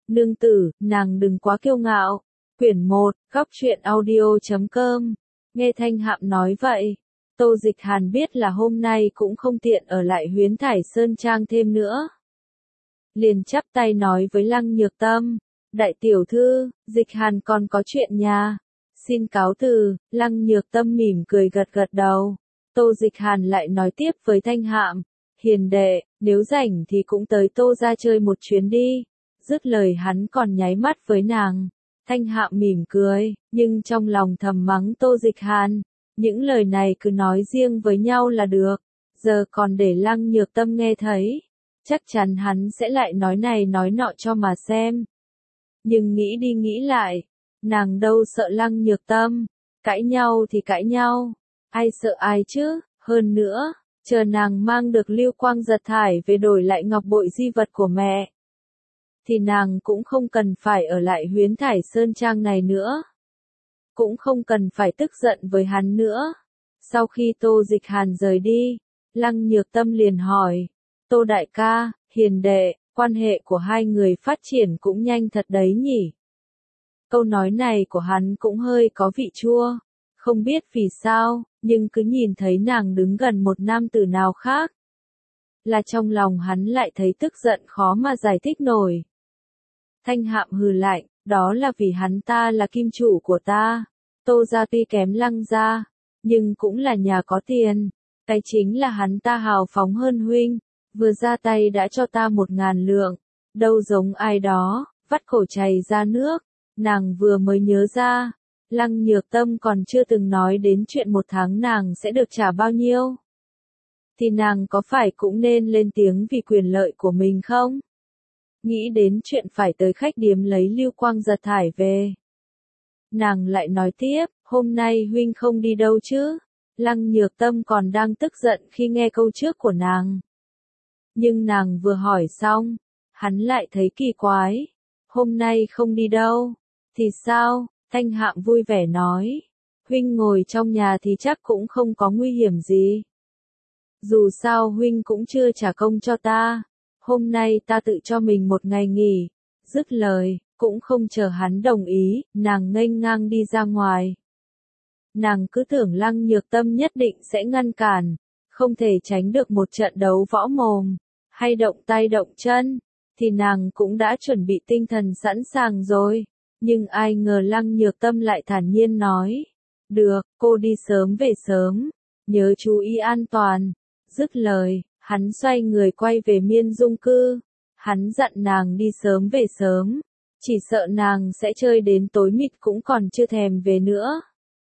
Nương tử, nàng đừng quá kiêu ngạo. Quyển 1, góc truyện audio.com. Nghe Thanh Hạm nói vậy, Tô Dịch Hàn biết là hôm nay cũng không tiện ở lại Huyến Thải Sơn Trang thêm nữa. Liền chắp tay nói với Lăng Nhược Tâm, đại tiểu thư, Dịch Hàn còn có chuyện nhà. Xin cáo từ. Lăng Nhược Tâm mỉm cười gật gật đầu. Tô Dịch Hàn lại nói tiếp với Thanh Hạm, hiền đệ, nếu rảnh thì cũng tới Tô ra chơi một chuyến đi. Dứt lời hắn còn nháy mắt với nàng. Thanh Hạm mỉm cười, nhưng trong lòng thầm mắng Tô Dịch Hàn. Những lời này cứ nói riêng với nhau là được. Giờ còn để Lăng Nhược Tâm nghe thấy. Chắc chắn hắn sẽ lại nói này nói nọ cho mà xem. Nhưng nghĩ đi nghĩ lại, nàng đâu sợ Lăng Nhược Tâm. Cãi nhau thì cãi nhau. Ai sợ ai chứ, hơn nữa, chờ nàng mang được Lưu Quang Giật Thải về đổi lại ngọc bội di vật của mẹ. Thì nàng cũng không cần phải ở lại Huyến Thải Sơn Trang này nữa. Cũng không cần phải tức giận với hắn nữa. Sau khi Tô Dịch Hàn rời đi, Lăng Nhược Tâm liền hỏi, Tô đại ca, hiền đệ, quan hệ của hai người phát triển cũng nhanh thật đấy nhỉ. Câu nói này của hắn cũng hơi có vị chua. Không biết vì sao, nhưng cứ nhìn thấy nàng đứng gần một nam tử nào khác. Là trong lòng hắn lại thấy tức giận khó mà giải thích nổi. Thanh Hạm hừ lạnh, đó là vì hắn ta là kim chủ của ta. Tô gia tuy kém Lăng gia, nhưng cũng là nhà có tiền. Cái chính là hắn ta hào phóng hơn huynh, vừa ra tay đã cho ta 1.000 lượng. Đâu giống ai đó, vắt cổ chảy ra nước. Nàng vừa mới nhớ ra, Lăng Nhược Tâm còn chưa từng nói đến chuyện 1 tháng nàng sẽ được trả bao nhiêu. Thì nàng có phải cũng nên lên tiếng vì quyền lợi của mình không? Nghĩ đến chuyện phải tới khách điếm lấy Lưu Quang Giật Thải về. Nàng lại nói tiếp, hôm nay huynh không đi đâu chứ? Lăng Nhược Tâm còn đang tức giận khi nghe câu trước của nàng. Nhưng nàng vừa hỏi xong, hắn lại thấy kỳ quái. Hôm nay không đi đâu. Thì sao? Thanh Hạm vui vẻ nói. Huynh ngồi trong nhà thì chắc cũng không có nguy hiểm gì. Dù sao huynh cũng chưa trả công cho ta. Hôm nay ta tự cho mình 1 ngày nghỉ. Dứt lời, cũng không chờ hắn đồng ý, nàng nghênh ngang đi ra ngoài. Nàng cứ tưởng Lăng Nhược Tâm nhất định sẽ ngăn cản, không thể tránh được một trận đấu võ mồm, hay động tay động chân, thì nàng cũng đã chuẩn bị tinh thần sẵn sàng rồi. Nhưng ai ngờ Lăng Nhược Tâm lại thản nhiên nói, được, cô đi sớm về sớm, nhớ chú ý an toàn. Dứt lời, hắn xoay người quay về Miên Dung Cư. Hắn dặn nàng đi sớm về sớm, chỉ sợ nàng sẽ chơi đến tối mịt cũng còn chưa thèm về nữa.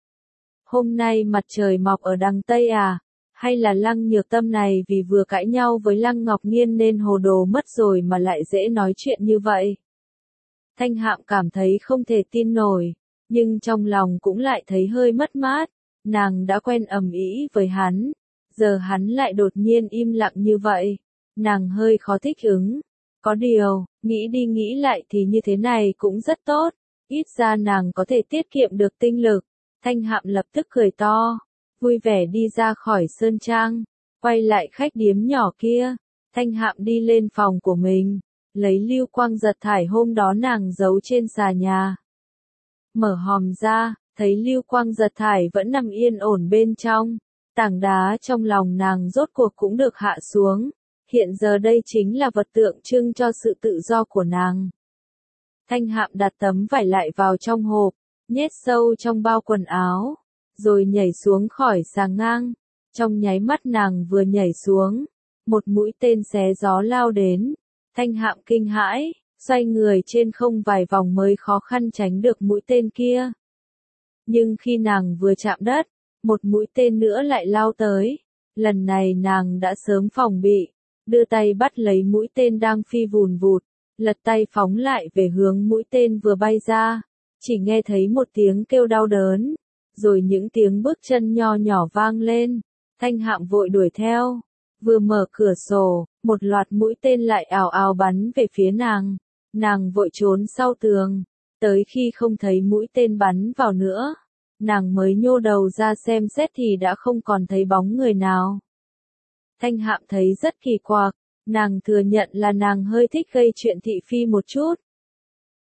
Hôm nay mặt trời mọc ở đằng Tây à? Hay là Lăng Nhược Tâm này vì vừa cãi nhau với Lăng Ngọc Nghiên nên hồ đồ mất rồi mà lại dễ nói chuyện như vậy? Thanh Hạm cảm thấy không thể tin nổi, nhưng trong lòng cũng lại thấy hơi mất mát. Nàng đã quen ầm ĩ với hắn, giờ hắn lại đột nhiên im lặng như vậy. Nàng hơi khó thích ứng. Có điều, nghĩ đi nghĩ lại thì như thế này cũng rất tốt. Ít ra nàng có thể tiết kiệm được tinh lực. Thanh Hạm lập tức cười to, vui vẻ đi ra khỏi sơn trang, quay lại khách điếm nhỏ kia. Thanh Hạm đi lên phòng của mình, lấy Lưu Quang Giật Thải hôm đó nàng giấu trên xà nhà. Mở hòm ra, thấy Lưu Quang Giật Thải vẫn nằm yên ổn bên trong. Tảng đá trong lòng nàng rốt cuộc cũng được hạ xuống. Hiện giờ đây chính là vật tượng trưng cho sự tự do của nàng. Thanh Hạm đặt tấm vải lại vào trong hộp, nhét sâu trong bao quần áo, rồi nhảy xuống khỏi xà ngang. Trong nháy mắt nàng vừa nhảy xuống, một mũi tên xé gió lao đến. Thanh Hạm kinh hãi, xoay người trên không vài vòng mới khó khăn tránh được mũi tên kia. Nhưng khi nàng vừa chạm đất, một mũi tên nữa lại lao tới. Lần này nàng đã sớm phòng bị, đưa tay bắt lấy mũi tên đang phi vùn vụt, lật tay phóng lại về hướng mũi tên vừa bay ra. Chỉ nghe thấy một tiếng kêu đau đớn, rồi những tiếng bước chân nho nhỏ vang lên. Thanh Hạm vội đuổi theo, vừa mở cửa sổ, một loạt mũi tên lại ào ào bắn về phía nàng. Nàng vội trốn sau tường, tới khi không thấy mũi tên bắn vào nữa, nàng mới nhô đầu ra xem xét thì đã không còn thấy bóng người nào. Thanh Hạm thấy rất kỳ quặc, nàng thừa nhận là nàng hơi thích gây chuyện thị phi một chút.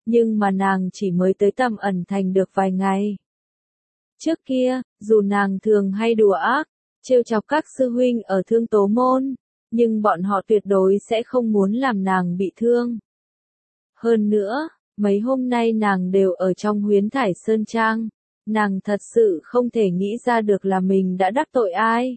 nhưng mà nàng chỉ mới tới Tầm Ẩn Thành được vài ngày. Trước kia, dù nàng thường hay đùa ác, trêu chọc các sư huynh ở Thương Tố Môn, nhưng bọn họ tuyệt đối sẽ không muốn làm nàng bị thương. Hơn nữa, mấy hôm nay nàng đều ở trong Huyễn Thải Sơn Trang, nàng thật sự không thể nghĩ ra được là mình đã đắc tội ai.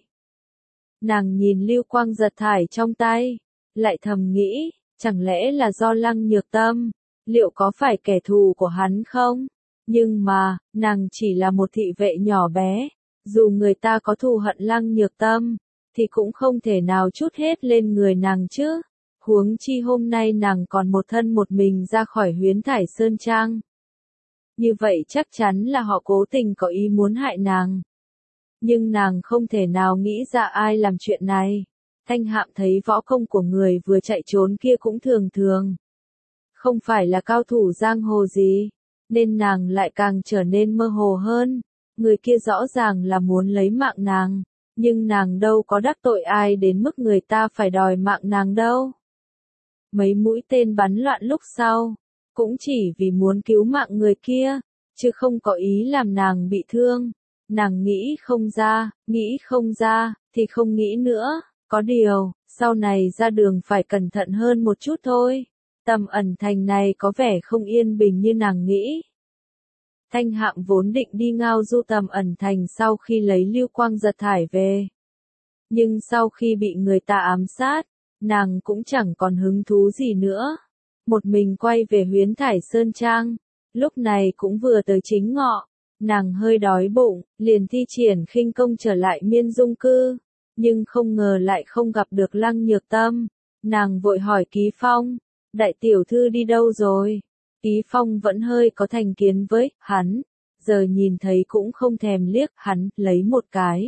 Nàng nhìn lưu quang giật thải trong tay, lại thầm nghĩ, chẳng lẽ là do Lăng Nhược Tâm, liệu có phải kẻ thù của hắn không? Nhưng mà, nàng chỉ là một thị vệ nhỏ bé, dù người ta có thù hận Lăng Nhược Tâm, thì cũng không thể nào trút hết lên người nàng chứ. Huống chi hôm nay nàng còn một thân một mình ra khỏi Huyễn Thải Sơn Trang. Như vậy chắc chắn là họ cố tình có ý muốn hại nàng. Nhưng nàng không thể nào nghĩ ra ai làm chuyện này. Thanh Hạm thấy võ công của người vừa chạy trốn kia cũng thường thường. Không phải là cao thủ giang hồ gì, nên nàng lại càng trở nên mơ hồ hơn. Người kia rõ ràng là muốn lấy mạng nàng, nhưng nàng đâu có đắc tội ai đến mức người ta phải đòi mạng nàng đâu. Mấy mũi tên bắn loạn lúc sau, cũng chỉ vì muốn cứu mạng người kia, chứ không có ý làm nàng bị thương. Nàng nghĩ không ra, thì không nghĩ nữa, có điều, sau này ra đường phải cẩn thận hơn một chút thôi. Tầm Ẩn Thành này có vẻ không yên bình như nàng nghĩ. Thanh Hạm vốn định đi ngao du Tầm Ẩn Thành sau khi lấy lưu quang giật thải về. Nhưng sau khi bị người ta ám sát, nàng cũng chẳng còn hứng thú gì nữa. Một mình quay về Huyễn Thải Sơn Trang, lúc này cũng vừa tới chính ngọ, nàng hơi đói bụng, liền thi triển khinh công trở lại Miên Dung Cư, nhưng không ngờ lại không gặp được Lăng Nhược Tâm. Nàng vội hỏi Ký Phong, đại tiểu thư đi đâu rồi? Ký Phong vẫn hơi có thành kiến với hắn, giờ nhìn thấy cũng không thèm liếc hắn, lấy một cái.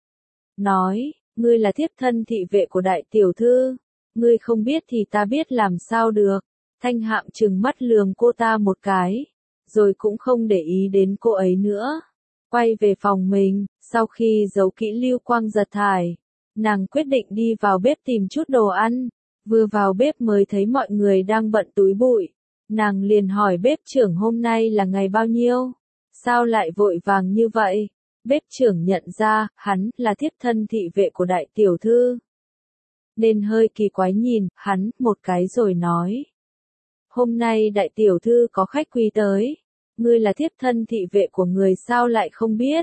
Nói, ngươi là thiếp thân thị vệ của đại tiểu thư, ngươi không biết thì ta biết làm sao được. Thanh Hạm trừng mắt lườm cô ta một cái, rồi cũng không để ý đến cô ấy nữa. Quay về phòng mình, sau khi giấu kỹ lưu quang giật thải, nàng quyết định đi vào bếp tìm chút đồ ăn. Vừa vào bếp mới thấy mọi người đang bận túi bụi. Nàng liền hỏi bếp trưởng hôm nay là ngày bao nhiêu? Sao lại vội vàng như vậy? Bếp trưởng nhận ra, hắn là thiếp thân thị vệ của đại tiểu thư. Nên hơi kỳ quái nhìn, hắn, một cái rồi nói. Hôm nay đại tiểu thư có khách quý tới. Ngươi là thiếp thân thị vệ của người sao lại không biết?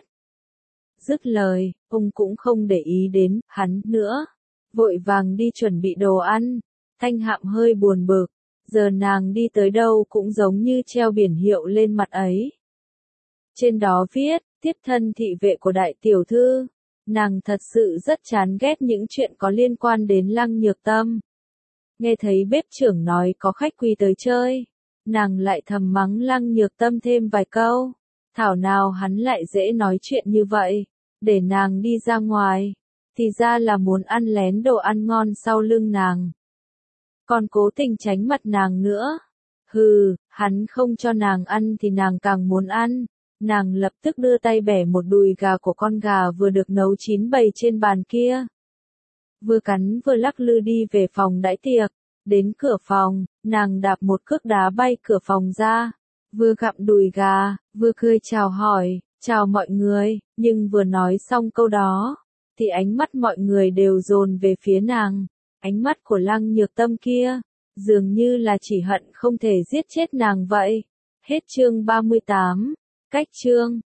Dứt lời, ông cũng không để ý đến, hắn, nữa. Vội vàng đi chuẩn bị đồ ăn. Thanh Hạm hơi buồn bực. Giờ nàng đi tới đâu cũng giống như treo biển hiệu lên mặt ấy. Trên đó viết, tiếp thân thị vệ của đại tiểu thư. Nàng thật sự rất chán ghét những chuyện có liên quan đến Lăng Nhược Tâm. Nghe thấy bếp trưởng nói có khách quý tới chơi, nàng lại thầm mắng Lăng Nhược Tâm thêm vài câu. Thảo nào hắn lại dễ nói chuyện như vậy, để nàng đi ra ngoài, thì ra là muốn ăn lén đồ ăn ngon sau lưng nàng. Còn cố tình tránh mặt nàng nữa. Hừ, hắn không cho nàng ăn thì nàng càng muốn ăn. Nàng lập tức đưa tay bẻ một đùi gà của con gà vừa được nấu chín bày trên bàn kia. Vừa cắn vừa lắc lư đi về phòng đãi tiệc. Đến cửa phòng, nàng đạp một cước đá bay cửa phòng ra. Vừa gặm đùi gà, vừa cười chào hỏi, chào mọi người. Nhưng vừa nói xong câu đó, thì ánh mắt mọi người đều dồn về phía nàng. Ánh mắt của Lăng Nhược Tâm kia, dường như là chỉ hận không thể giết chết nàng vậy. Hết chương 38. Cách chương